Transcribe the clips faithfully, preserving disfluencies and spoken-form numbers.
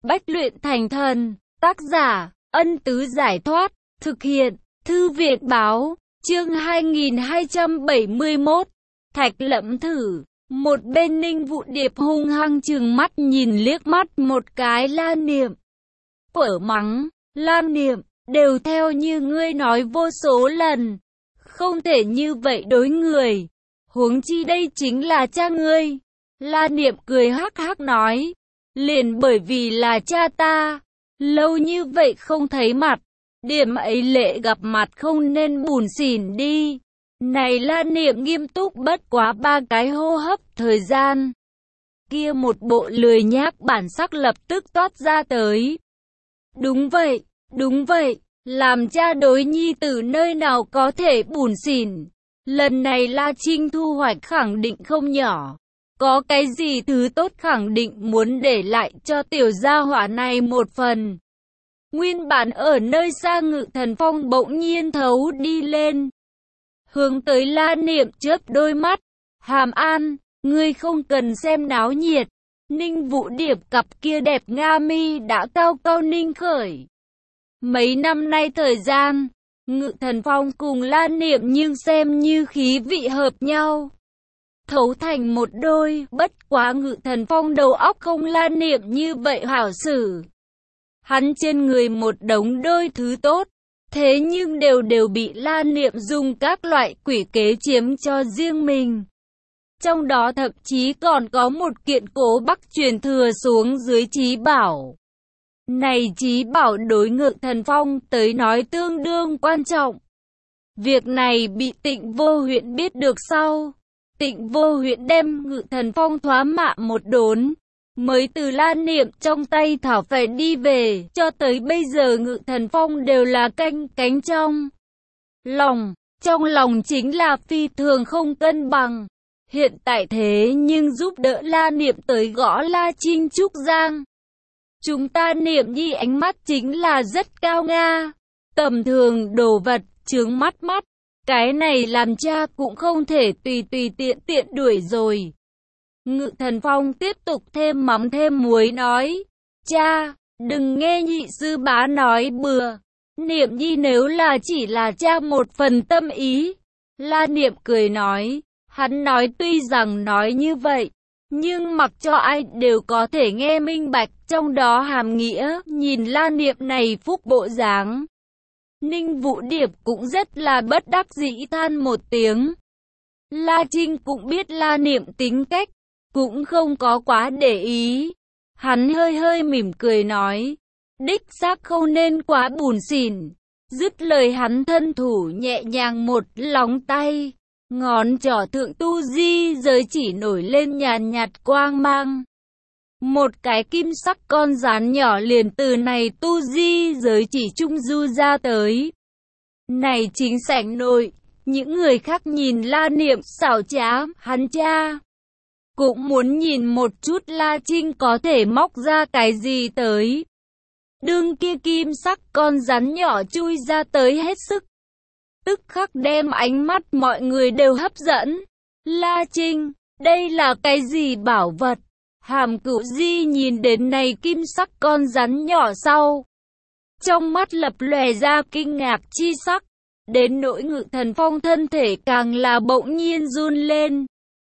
Bách luyện thành thần, tác giả, Ân Tứ Giải Thoát, thực hiện, Thư viện Báo, chương hai nghìn hai trăm bảy mươi mốt, Thạch Lẫm Thử. Một bên Ninh Vũ Điệp hung hăng trừng mắt nhìn liếc mắt một cái Lan Niệm. Quở mắng, Lan Niệm, đều theo như ngươi nói vô số lần. Không thể như vậy đối người. Huống chi đây chính là cha ngươi. Lan Niệm cười hắc hắc nói. Liền bởi vì là cha ta. Lâu như vậy không thấy mặt. Điểm ấy lệ gặp mặt không nên bủn xỉn đi. Này Lan Niệm nghiêm túc bất quá ba cái hô hấp thời gian. Kia một bộ lười nhác bản sắc lập tức toát ra tới. Đúng vậy, đúng vậy, làm cha đối nhi tử nơi nào có thể bủn xỉn. Lần này La Trinh thu hoạch khẳng định không nhỏ. Có cái gì thứ tốt khẳng định muốn để lại cho tiểu gia hỏa này một phần. Nguyên bản ở nơi xa Ngự Thần Phong bỗng nhiên thấu đi lên. Hướng tới Lan Niệm chớp đôi mắt. Hàm An, ngươi không cần xem náo nhiệt. Ninh Vũ Điệp cặp kia đẹp nga mi đã cao cao ninh khởi. Mấy năm nay thời gian, Ngự Thần Phong cùng Lan Niệm nhưng xem như khí vị hợp nhau. Thấu thành một đôi, bất quá Ngự Thần Phong đầu óc không Lan Niệm như vậy hảo xử. Hắn trên người một đống đôi thứ tốt. Thế nhưng đều đều bị Lan Niệm dùng các loại quỷ kế chiếm cho riêng mình. Trong đó thậm chí còn có một kiện Cố Bắc truyền thừa xuống dưới trí bảo. Này trí bảo đối Ngự Thần Phong tới nói tương đương quan trọng. Việc này bị Tịnh Vô Huyện biết được sau. Tịnh Vô Huyện đem Ngự Thần Phong thoá mạ một đốn. Mới từ Lan Niệm trong tay thảo phải đi về, cho tới bây giờ Ngự Thần Phong đều là canh cánh trong lòng, trong lòng chính là phi thường không cân bằng. Hiện tại thế nhưng giúp đỡ Lan Niệm tới gõ La Trinh Trúc Giang. Chúng ta Niệm nhi ánh mắt chính là rất cao nga, tầm thường đồ vật, chướng mắt mắt, cái này làm cha cũng không thể tùy tùy tiện tiện đuổi rồi. Ngự Thần Phong tiếp tục thêm mắm thêm muối nói, cha, đừng nghe nhị sư bá nói bừa, Niệm nhi nếu là chỉ là cha một phần tâm ý. La Niệm cười nói, hắn nói tuy rằng nói như vậy, nhưng mặc cho ai đều có thể nghe minh bạch trong đó hàm nghĩa, nhìn La Niệm này phúc bộ dáng. Ninh Vũ Điệp cũng rất là bất đắc dĩ than một tiếng. La Trinh cũng biết La Niệm tính cách, cũng không có quá để ý. Hắn hơi hơi mỉm cười nói, đích xác không nên quá bủn xỉn. Dứt lời hắn thân thủ nhẹ nhàng một lóng tay, ngón trỏ thượng tu di giới chỉ nổi lên nhàn nhạt quang mang. Một cái kim sắc con rắn nhỏ liền từ này tu di giới chỉ trung du ra tới. Này chính sảnh nội, những người khác nhìn La Niệm xảo trá, hắn cha cũng muốn nhìn một chút La Trinh có thể móc ra cái gì tới. Đương kia kim sắc con rắn nhỏ chui ra tới hết sức. Tức khắc đem ánh mắt mọi người đều hấp dẫn. La Trinh, đây là cái gì bảo vật? Hàm Cửu Di nhìn đến này kim sắc con rắn nhỏ sau. Trong mắt lập lòe ra kinh ngạc chi sắc. Đến nỗi Ngự Thần Phong thân thể càng là bỗng nhiên run lên.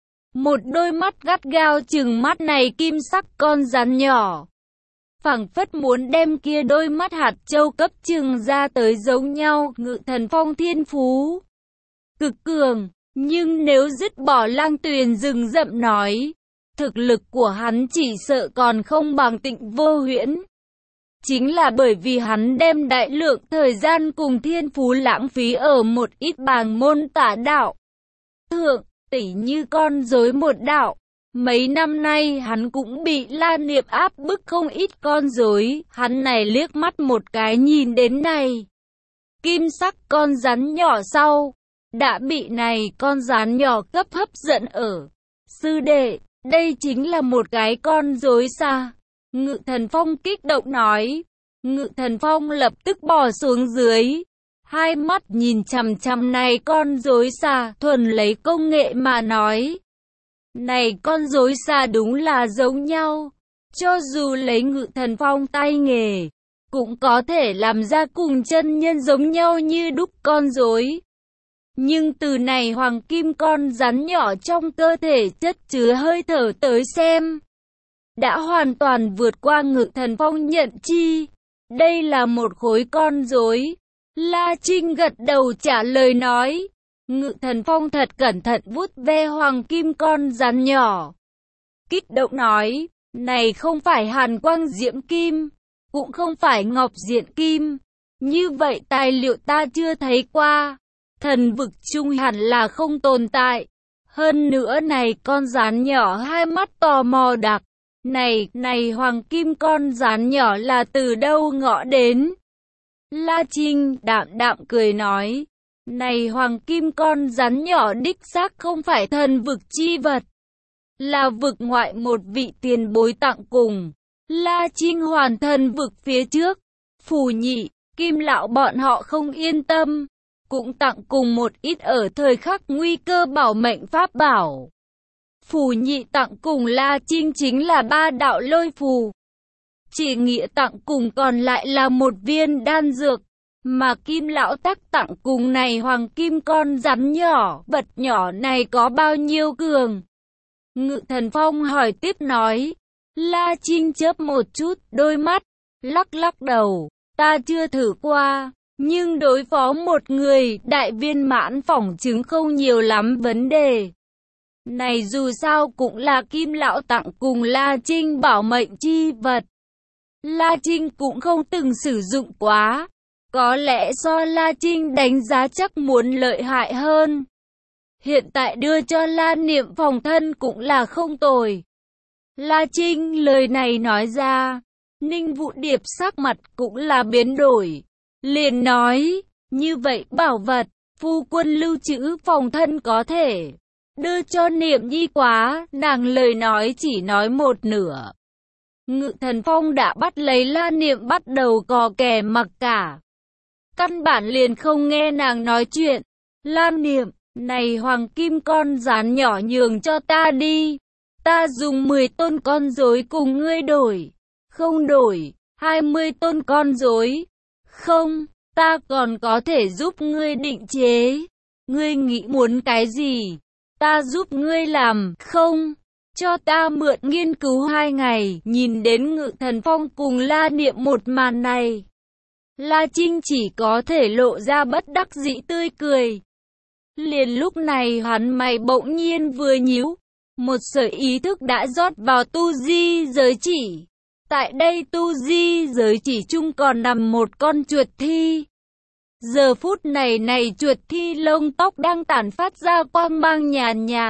Một đôi mắt gắt gao chừng mắt này kim sắc con rắn nhỏ. Phảng phất muốn đem kia đôi mắt hạt châu cấp chừng ra tới giống nhau. Ngự Thần Phong thiên phú cực cường, nhưng nếu dứt bỏ Lang Tuyền rừng rậm nói, thực lực của hắn chỉ sợ còn không bằng Tịnh Vô Huyễn. Chính là bởi vì hắn đem đại lượng thời gian cùng thiên phú lãng phí ở một ít bàng môn tả đạo thượng, tỉ như con rối một đạo. Mấy năm nay hắn cũng bị Lan Niệm áp bức không ít con rối. Hắn này liếc mắt một cái nhìn đến này kim sắc con rắn nhỏ sau, đã bị này con rắn nhỏ cấp hấp dẫn ở. Sư đệ, đây chính là một cái con rối xa. Ngự Thần Phong kích động nói. Ngự Thần Phong lập tức bò xuống dưới. Hai mắt nhìn chằm chằm này con rối xa, thuần lấy công nghệ mà nói. Này con rối xa đúng là giống nhau. Cho dù lấy Ngự Thần Phong tay nghề, cũng có thể làm ra cùng chân nhân giống nhau như đúc con rối. Nhưng từ này hoàng kim con rắn nhỏ trong cơ thể chất chứa hơi thở tới xem, đã hoàn toàn vượt qua Ngự Thần Phong nhận chi. Đây là một khối con rối. La Trinh gật đầu trả lời nói. Ngự Thần Phong thật cẩn thận vuốt ve hoàng kim con rắn nhỏ, kích động nói, này không phải hàn quang diễm kim, cũng không phải ngọc diện kim. Như vậy tài liệu ta chưa thấy qua. Thần vực chung hẳn là không tồn tại. Hơn nữa này con rắn nhỏ hai mắt tò mò đặc. Này, này hoàng kim con rắn nhỏ là từ đâu ngõ đến? La Trinh đạm đạm cười nói. Này hoàng kim con rắn nhỏ đích xác không phải thần vực chi vật, là vực ngoại một vị tiền bối tặng cùng. La Trinh hoàn thần vực phía trước, Phù Nhị, Kim Lão bọn họ không yên tâm, cũng tặng cùng một ít ở thời khắc nguy cơ bảo mệnh pháp bảo. Phù Nhị tặng cùng La Trinh chính là ba đạo lôi phù. Chỉ Nghĩa tặng cùng còn lại là một viên đan dược, mà Kim Lão tắc tặng cùng này hoàng kim con rắn nhỏ. Vật nhỏ này có bao nhiêu cường? Ngự Thần Phong hỏi tiếp nói. La Trinh chớp một chút đôi mắt, lắc lắc đầu, ta chưa thử qua, nhưng đối phó một người đại viên mãn phỏng chứng không nhiều lắm vấn đề. Này dù sao cũng là Kim Lão tặng cùng La Trinh bảo mệnh chi vật. La Trinh cũng không từng sử dụng quá, có lẽ do La Trinh đánh giá chắc muốn lợi hại hơn. Hiện tại đưa cho La Niệm phòng thân cũng là không tồi. La Trinh lời này nói ra, Ninh Vũ Điệp sắc mặt cũng là biến đổi. Liền nói, như vậy bảo vật, phu quân lưu trữ phòng thân có thể đưa cho Niệm Nhi quá. Nàng lời nói chỉ nói một nửa. Ngự Thần Phong đã bắt lấy La Niệm bắt đầu cò kè mặc cả. Căn bản liền không nghe nàng nói chuyện. La Niệm, này hoàng kim con rắn nhỏ nhường cho ta đi. Ta dùng mười tôn con rối cùng ngươi đổi. Không đổi, hai mươi tôn con rối. Không, ta còn có thể giúp ngươi định chế. Ngươi nghĩ muốn cái gì? Ta giúp ngươi làm. Không, cho ta mượn nghiên cứu hai ngày. Nhìn đến Ngự Thần Phong cùng La Niệm một màn này, La Trinh chỉ có thể lộ ra bất đắc dĩ tươi cười. Liền lúc này hắn mày bỗng nhiên vừa nhíu, một sợi ý thức đã rót vào tu di giới chỉ. Tại đây tu di giới chỉ chung còn nằm một con chuột thi. Giờ phút này này chuột thi lông tóc đang tản phát ra quang mang nhàn nhạt.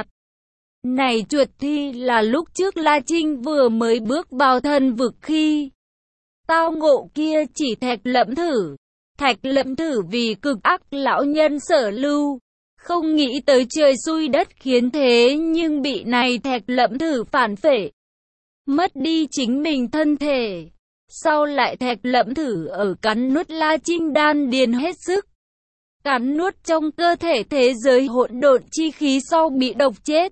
Này chuột thi là lúc trước La Trinh vừa mới bước vào thần vực khi tao ngộ kia chỉ Thạch Lẫm Thử. Thạch Lẫm Thử vì cực ác lão nhân sở lưu, không nghĩ tới trời xui đất khiến thế nhưng bị này Thạch Lẫm Thử phản phệ, mất đi chính mình thân thể. Sau lại Thạch Lẫm Thử ở cắn nuốt La Trinh đan điền hết sức, cắn nuốt trong cơ thể thế giới hỗn độn chi khí sau bị độc chết.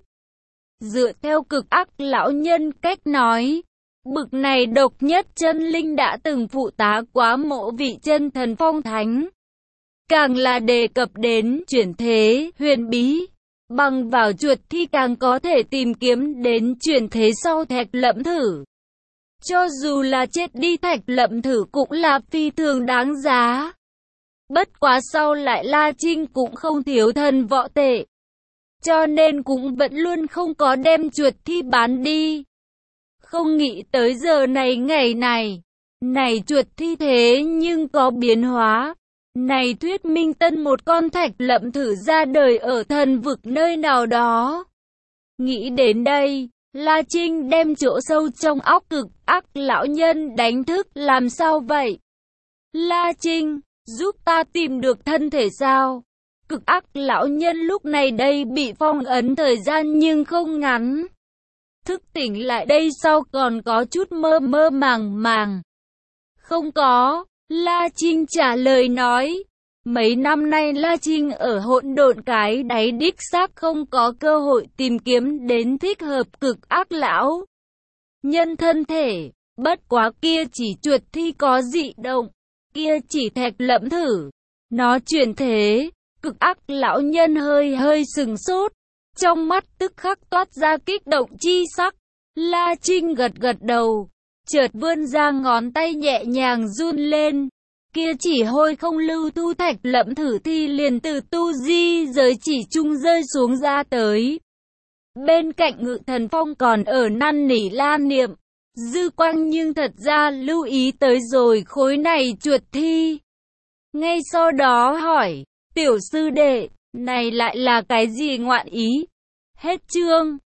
Dựa theo cực ác lão nhân cách nói, bực này độc nhất chân linh đã từng phụ tá quá mộ vị chân thần phong thánh. Càng là đề cập đến chuyển thế, huyền bí, bằng vào chuột thi càng có thể tìm kiếm đến chuyển thế sau Thạch Lẫm Thử. Cho dù là chết đi Thạch Lẫm Thử cũng là phi thường đáng giá. Bất quá sau lại La Trinh cũng không thiếu thần võ tệ, cho nên cũng vẫn luôn không có đem chuột thi bán đi. Không nghĩ tới giờ này ngày này, này chuột thi thế nhưng có biến hóa. Này thuyết minh tân một con Thạch Lẫm Thử ra đời ở thần vực nơi nào đó. Nghĩ đến đây, La Trinh đem chỗ sâu trong óc cực ác lão nhân đánh thức. Làm sao vậy? La Trinh, giúp ta tìm được thân thể sao? Cực ác lão nhân lúc này đây bị phong ấn thời gian nhưng không ngắn. Thức tỉnh lại đây sau còn có chút mơ mơ màng màng. Không có, La Trinh trả lời nói. Mấy năm nay La Trinh ở hỗn độn cái đáy đích xác không có cơ hội tìm kiếm đến thích hợp cực ác lão. nhân thân thể. Bất quá kia chỉ chuột thi có dị động, kia chỉ Thạch Lẫm Thử. Nó chuyển thế, cực ác lão nhân hơi hơi sừng sốt, trong mắt tức khắc toát ra kích động chi sắc. La Trinh gật gật đầu, chợt vươn ra ngón tay nhẹ nhàng run lên. Kia chỉ hôi không lưu thu Thạch Lẫm Thử thi liền từ tu di giới chỉ trung rơi xuống ra tới. Bên cạnh Ngự Thần Phong còn ở năn nỉ la niệm. Dư Quang nhưng thật ra lưu ý tới rồi khối này chuột thi. Ngay sau đó hỏi, tiểu sư đệ, này lại là cái gì ngoạn ý? Hết chương.